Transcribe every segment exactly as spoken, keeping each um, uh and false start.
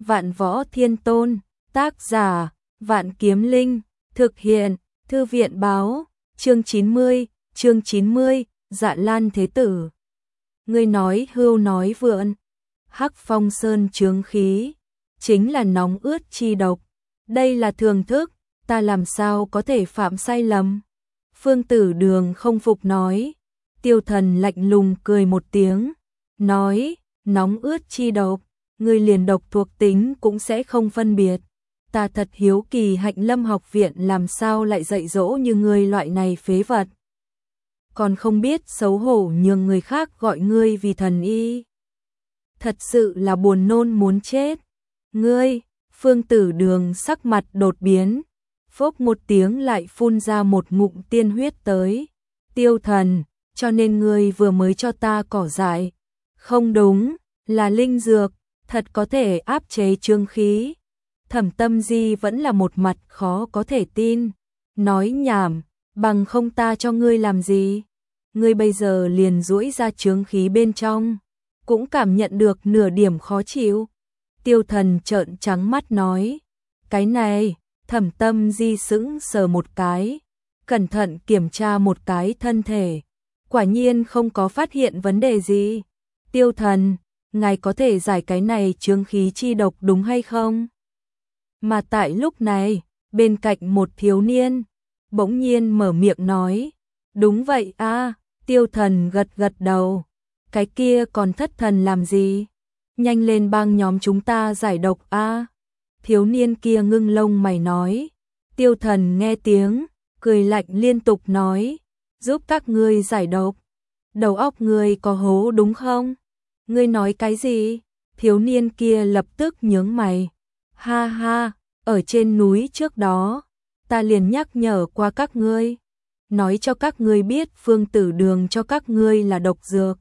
Vạn Võ Thiên Tôn, tác giả, Vạn Kiếm Linh, thực hiện, Thư viện báo, chương chín mươi, chương chín mươi, Dạ Lan Thế Tử. Ngươi nói hưu nói vượn, Hắc Phong Sơn chướng khí, chính là nóng ướt chi độc. Đây là thường thức, ta làm sao có thể phạm sai lầm. Phương Tử Đường không phục nói. Tiêu Thần lạnh lùng cười một tiếng, nói, nóng ướt chi độc, ngươi liền độc thuộc tính cũng sẽ không phân biệt. Ta thật hiếu kỳ Hạnh Lâm học viện làm sao lại dạy dỗ như ngươi loại này phế vật. Còn không biết xấu hổ nhường người khác gọi ngươi vì thần y. Thật sự là buồn nôn muốn chết. Ngươi, Phương Tử Đường sắc mặt đột biến, phốc một tiếng lại phun ra một ngụm tiên huyết tới. Tiêu Thần, cho nên ngươi vừa mới cho ta cỏ dại. Không đúng, là linh dược, thật có thể áp chế chướng khí. Thẩm Tâm Di vẫn là một mặt khó có thể tin. Nói nhảm, bằng không ta cho ngươi làm gì. Ngươi bây giờ liền duỗi ra chướng khí bên trong, cũng cảm nhận được nửa điểm khó chịu. Tiêu Thần trợn trắng mắt nói, cái này, Thẩm Tâm Di sững sờ một cái, cẩn thận kiểm tra một cái thân thể, quả nhiên không có phát hiện vấn đề gì. Tiêu Thần, ngài có thể giải cái này chướng khí chi độc đúng hay không? Mà tại lúc này, bên cạnh một thiếu niên, bỗng nhiên mở miệng nói, đúng vậy a. Tiêu Thần gật gật đầu, cái kia còn thất thần làm gì? Nhanh lên bang nhóm chúng ta giải độc a. Thiếu niên kia ngưng lông mày nói. Tiêu Thần nghe tiếng, cười lạnh liên tục nói, giúp các ngươi giải độc. Đầu óc ngươi có hố đúng không? Ngươi nói cái gì? Thiếu niên kia lập tức nhướng mày. Ha ha, ở trên núi trước đó, ta liền nhắc nhở qua các ngươi, nói cho các ngươi biết Phương Tử Đường cho các ngươi là độc dược.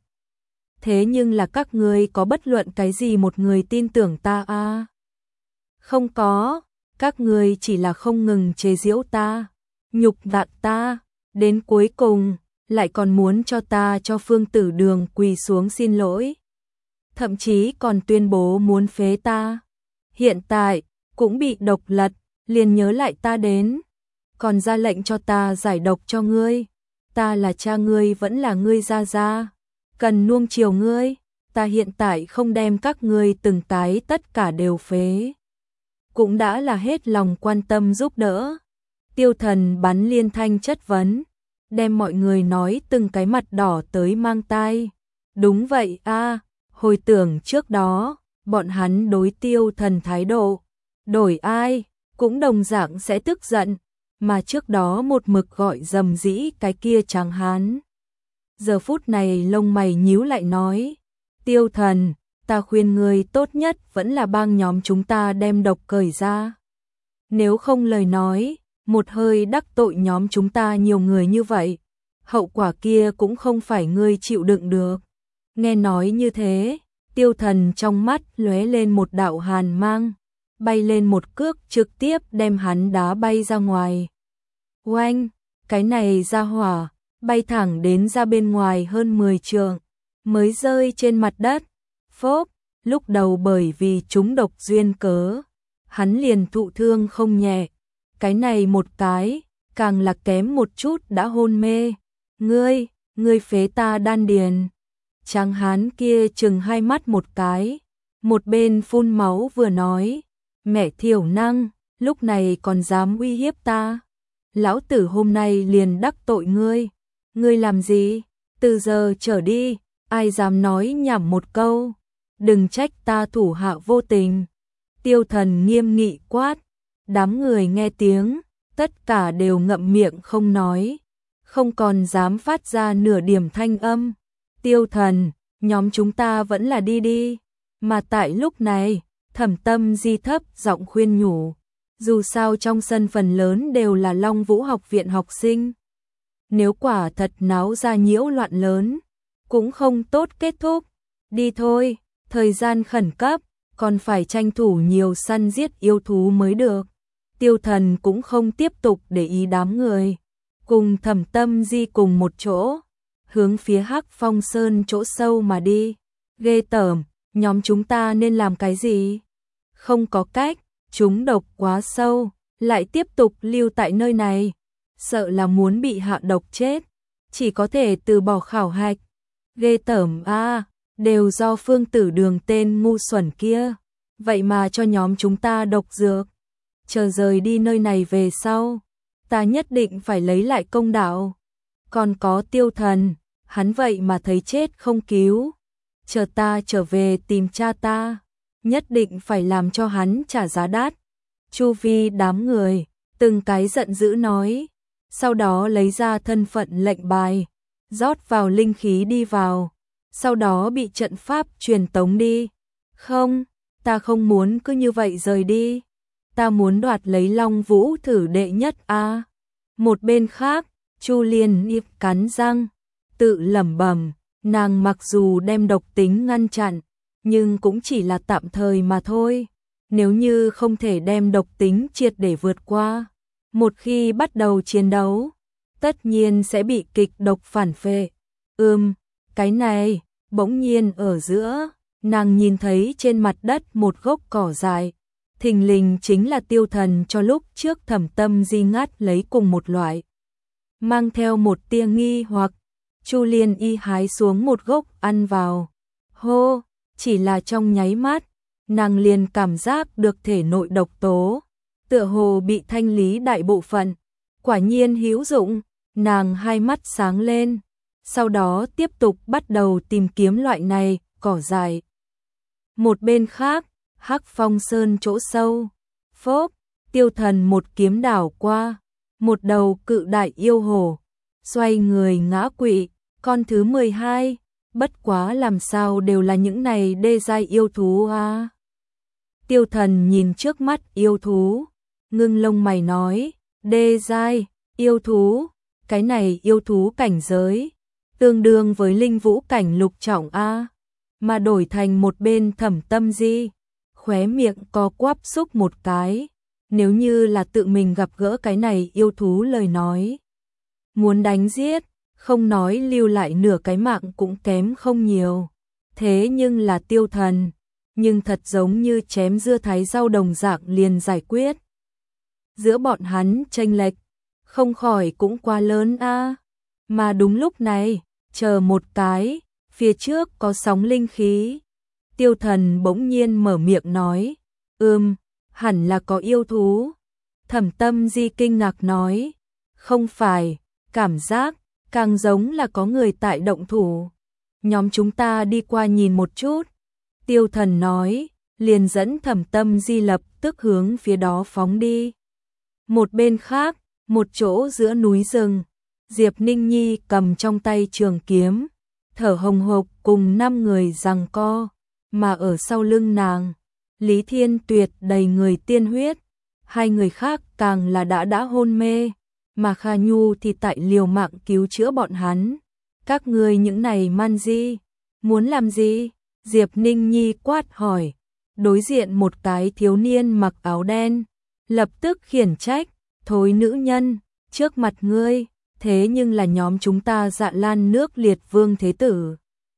Thế nhưng là các ngươi có bất luận cái gì một người tin tưởng ta a? À? Không có, các ngươi chỉ là không ngừng chế giễu ta, nhục nhã ta, đến cuối cùng lại còn muốn cho ta cho Phương Tử Đường quỳ xuống xin lỗi. Thậm chí còn tuyên bố muốn phế ta. Hiện tại, cũng bị độc lật, liền nhớ lại ta đến. Còn ra lệnh cho ta giải độc cho ngươi. Ta là cha ngươi vẫn là ngươi gia gia. Cần nuông chiều ngươi. Ta hiện tại không đem các ngươi từng cái tất cả đều phế. Cũng đã là hết lòng quan tâm giúp đỡ. Tiêu Thần bắn liên thanh chất vấn, đem mọi người nói từng cái mặt đỏ tới mang tai. Đúng vậy a, hồi tưởng trước đó, bọn hắn đối Tiêu Thần thái độ, đổi ai, cũng đồng dạng sẽ tức giận, mà trước đó một mực gọi dầm dĩ cái kia tráng hán. Giờ phút này lông mày nhíu lại nói, Tiêu Thần, ta khuyên người tốt nhất vẫn là bang nhóm chúng ta đem độc cởi ra. Nếu không lời nói, một hơi đắc tội nhóm chúng ta nhiều người như vậy, hậu quả kia cũng không phải ngươi chịu đựng được. Nghe nói như thế, Tiêu Thần trong mắt lóe lên một đạo hàn mang, bay lên một cước trực tiếp đem hắn đá bay ra ngoài. Oanh, cái này ra hỏa, bay thẳng đến ra bên ngoài hơn mười trượng, mới rơi trên mặt đất. Phốp, lúc đầu bởi vì chúng độc duyên cớ, hắn liền thụ thương không nhẹ. Cái này một cái, càng là kém một chút đã hôn mê. Ngươi, ngươi phế ta đan điền. Tráng hán kia chừng hai mắt một cái, một bên phun máu vừa nói, mẹ thiểu năng, lúc này còn dám uy hiếp ta. Lão tử hôm nay liền đắc tội ngươi. Ngươi làm gì? Từ giờ trở đi, ai dám nói nhảm một câu, đừng trách ta thủ hạ vô tình. Tiêu Thần nghiêm nghị quát, đám người nghe tiếng, tất cả đều ngậm miệng không nói, không còn dám phát ra nửa điểm thanh âm. Tiêu Thần, nhóm chúng ta vẫn là đi đi. Mà tại lúc này, Thẩm Tâm Di thấp giọng khuyên nhủ, dù sao trong sân phần lớn đều là Long Vũ học viện học sinh. Nếu quả thật náo ra nhiễu loạn lớn, cũng không tốt kết thúc. Đi thôi, thời gian khẩn cấp, còn phải tranh thủ nhiều săn giết yêu thú mới được. Tiêu Thần cũng không tiếp tục để ý đám người, cùng Thẩm Tâm Di cùng một chỗ, hướng phía Hắc Phong Sơn chỗ sâu mà đi. Ghê tởm, nhóm chúng ta nên làm cái gì? không có cách, chúng độc quá sâu, lại tiếp tục lưu tại nơi này, sợ là muốn bị hạ độc chết, chỉ có thể từ bỏ khảo hạch. Ghê tởm a, đều do Phương Tử Đường tên ngu xuẩn kia, vậy mà cho nhóm chúng ta độc dược. Chờ rời đi nơi này về sau, ta nhất định phải lấy lại công đạo. Còn có Tiêu Thần, hắn vậy mà thấy chết không cứu. Chờ ta trở về tìm cha ta, nhất định phải làm cho hắn trả giá đắt. Chu vi đám người, từng cái giận dữ nói, sau đó lấy ra thân phận lệnh bài, rót vào linh khí đi vào, sau đó bị trận pháp truyền tống đi. Không, ta không muốn cứ như vậy rời đi, ta muốn đoạt lấy Long Vũ thử đệ nhất a. Một bên khác, Chu Liên Nhi cắn răng, tự lẩm bẩm, nàng mặc dù đem độc tính ngăn chặn, nhưng cũng chỉ là tạm thời mà thôi. Nếu như không thể đem độc tính triệt để vượt qua, một khi bắt đầu chiến đấu, tất nhiên sẽ bị kịch độc phản phệ. Ừm, cái này, bỗng nhiên ở giữa, nàng nhìn thấy trên mặt đất một gốc cỏ dại, thình lình chính là Tiêu Thần cho lúc trước Thẩm Tâm Di ngắt lấy cùng một loại. Mang theo một tia nghi hoặc, Chu Liên Y hái xuống một gốc ăn vào. Hô, chỉ là trong nháy mắt, nàng liền cảm giác được thể nội độc tố, tựa hồ bị thanh lý đại bộ phận, quả nhiên hữu dụng, nàng hai mắt sáng lên, sau đó tiếp tục bắt đầu tìm kiếm loại này, cỏ dại. Một bên khác, Hắc Phong Sơn chỗ sâu, phốp, Tiêu Thần một kiếm đảo qua, một đầu cự đại yêu hổ, xoay người ngã quỵ, con thứ mười hai, bất quá làm sao đều là những này đê giai yêu thú à. Tiêu Thần nhìn trước mắt yêu thú, ngưng lông mày nói, đê giai, yêu thú, cái này yêu thú cảnh giới, tương đương với linh vũ cảnh lục trọng a, mà đổi thành một bên Thẩm Tâm Di, khóe miệng co quắp xúc một cái, nếu như là tự mình gặp gỡ cái này yêu thú lời nói, muốn đánh giết, không nói lưu lại nửa cái mạng cũng kém không nhiều, thế nhưng là Tiêu Thần, nhưng thật giống như chém dưa thái rau đồng dạng liền giải quyết. Giữa bọn hắn chênh lệch, không khỏi cũng quá lớn a. Mà đúng lúc này, chờ một cái, phía trước có sóng linh khí. Tiêu Thần bỗng nhiên mở miệng nói, ừm, hẳn là có yêu thú. Thẩm Tâm Di kinh ngạc nói, không phải, cảm giác, càng giống là có người tại động thủ. Nhóm chúng ta đi qua nhìn một chút. Tiêu Thần nói, liền dẫn Thẩm Tâm Di lập tức hướng phía đó phóng đi. Một bên khác, một chỗ giữa núi rừng, Diệp Ninh Nhi cầm trong tay trường kiếm, thở hồng hộc cùng năm người giằng co, mà ở sau lưng nàng, Lý Thiên Tuyệt đầy người tiên huyết, hai người khác càng là đã đã hôn mê, mà Kha Nhu thì tại liều mạng cứu chữa bọn hắn. Các ngươi những này man di, muốn làm gì? Diệp Ninh Nhi quát hỏi, đối diện một cái thiếu niên mặc áo đen, lập tức khiển trách, thối nữ nhân, trước mặt ngươi, thế nhưng là nhóm chúng ta Dạ Lan nước Liệt Vương Thế Tử.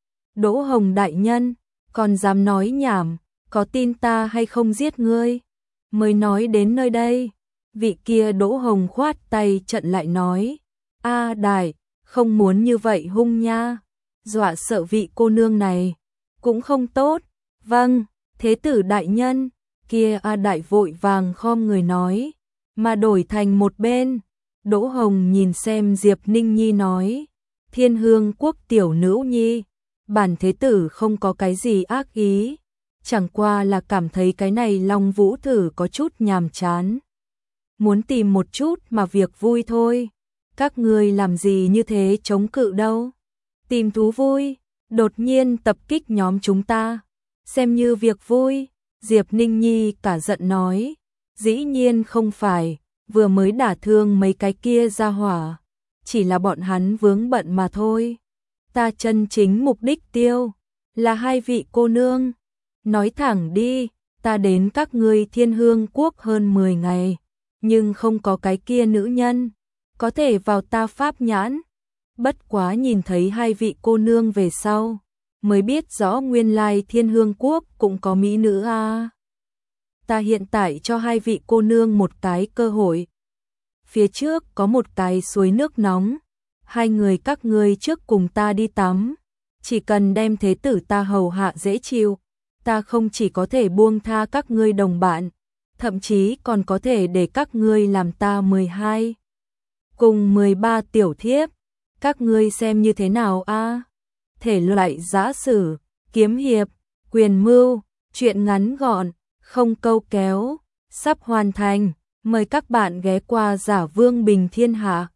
Đỗ Hồng đại nhân, còn dám nói nhảm, có tin ta hay không giết ngươi? Mới nói đến nơi đây, vị kia Đỗ Hồng khoát tay trận lại nói, a đại, không muốn như vậy hung nha, dọa sợ vị cô nương này, cũng không tốt. Vâng, Thế Tử đại nhân, kia a đại vội vàng khom người nói, mà đổi thành một bên. Đỗ Hồng nhìn xem Diệp Ninh Nhi nói, Thiên Hương quốc tiểu nữ nhi, bản Thế Tử không có cái gì ác ý, chẳng qua là cảm thấy cái này Long Vũ thử có chút nhàm chán, muốn tìm một chút mà việc vui thôi. Các ngươi làm gì như thế chống cự đâu? Tìm thú vui, đột nhiên tập kích nhóm chúng ta, xem như việc vui. Diệp Ninh Nhi cả giận nói, dĩ nhiên không phải, vừa mới đả thương mấy cái kia ra hỏa, chỉ là bọn hắn vướng bận mà thôi. Ta chân chính mục đích tiêu, là hai vị cô nương. Nói thẳng đi, ta đến các ngươi Thiên Hương quốc hơn mười ngày, nhưng không có cái kia nữ nhân, có thể vào ta pháp nhãn. Bất quá nhìn thấy hai vị cô nương về sau, mới biết rõ nguyên lai Thiên Hương quốc cũng có mỹ nữ a. ta hiện tại cho hai vị cô nương một cái cơ hội. Phía trước có một cái suối nước nóng, hai người các ngươi trước cùng ta đi tắm, chỉ cần đem thế tử ta hầu hạ dễ chịu, ta không chỉ có thể buông tha các ngươi đồng bạn, thậm chí còn có thể để các ngươi làm ta mười hai cùng mười ba tiểu thiếp, các ngươi xem như thế nào a? Thể loại giã sử, kiếm hiệp, quyền mưu, truyện ngắn gọn, không câu kéo, sắp hoàn thành, mời các bạn ghé qua Giả Vương Bình Thiên Hạ.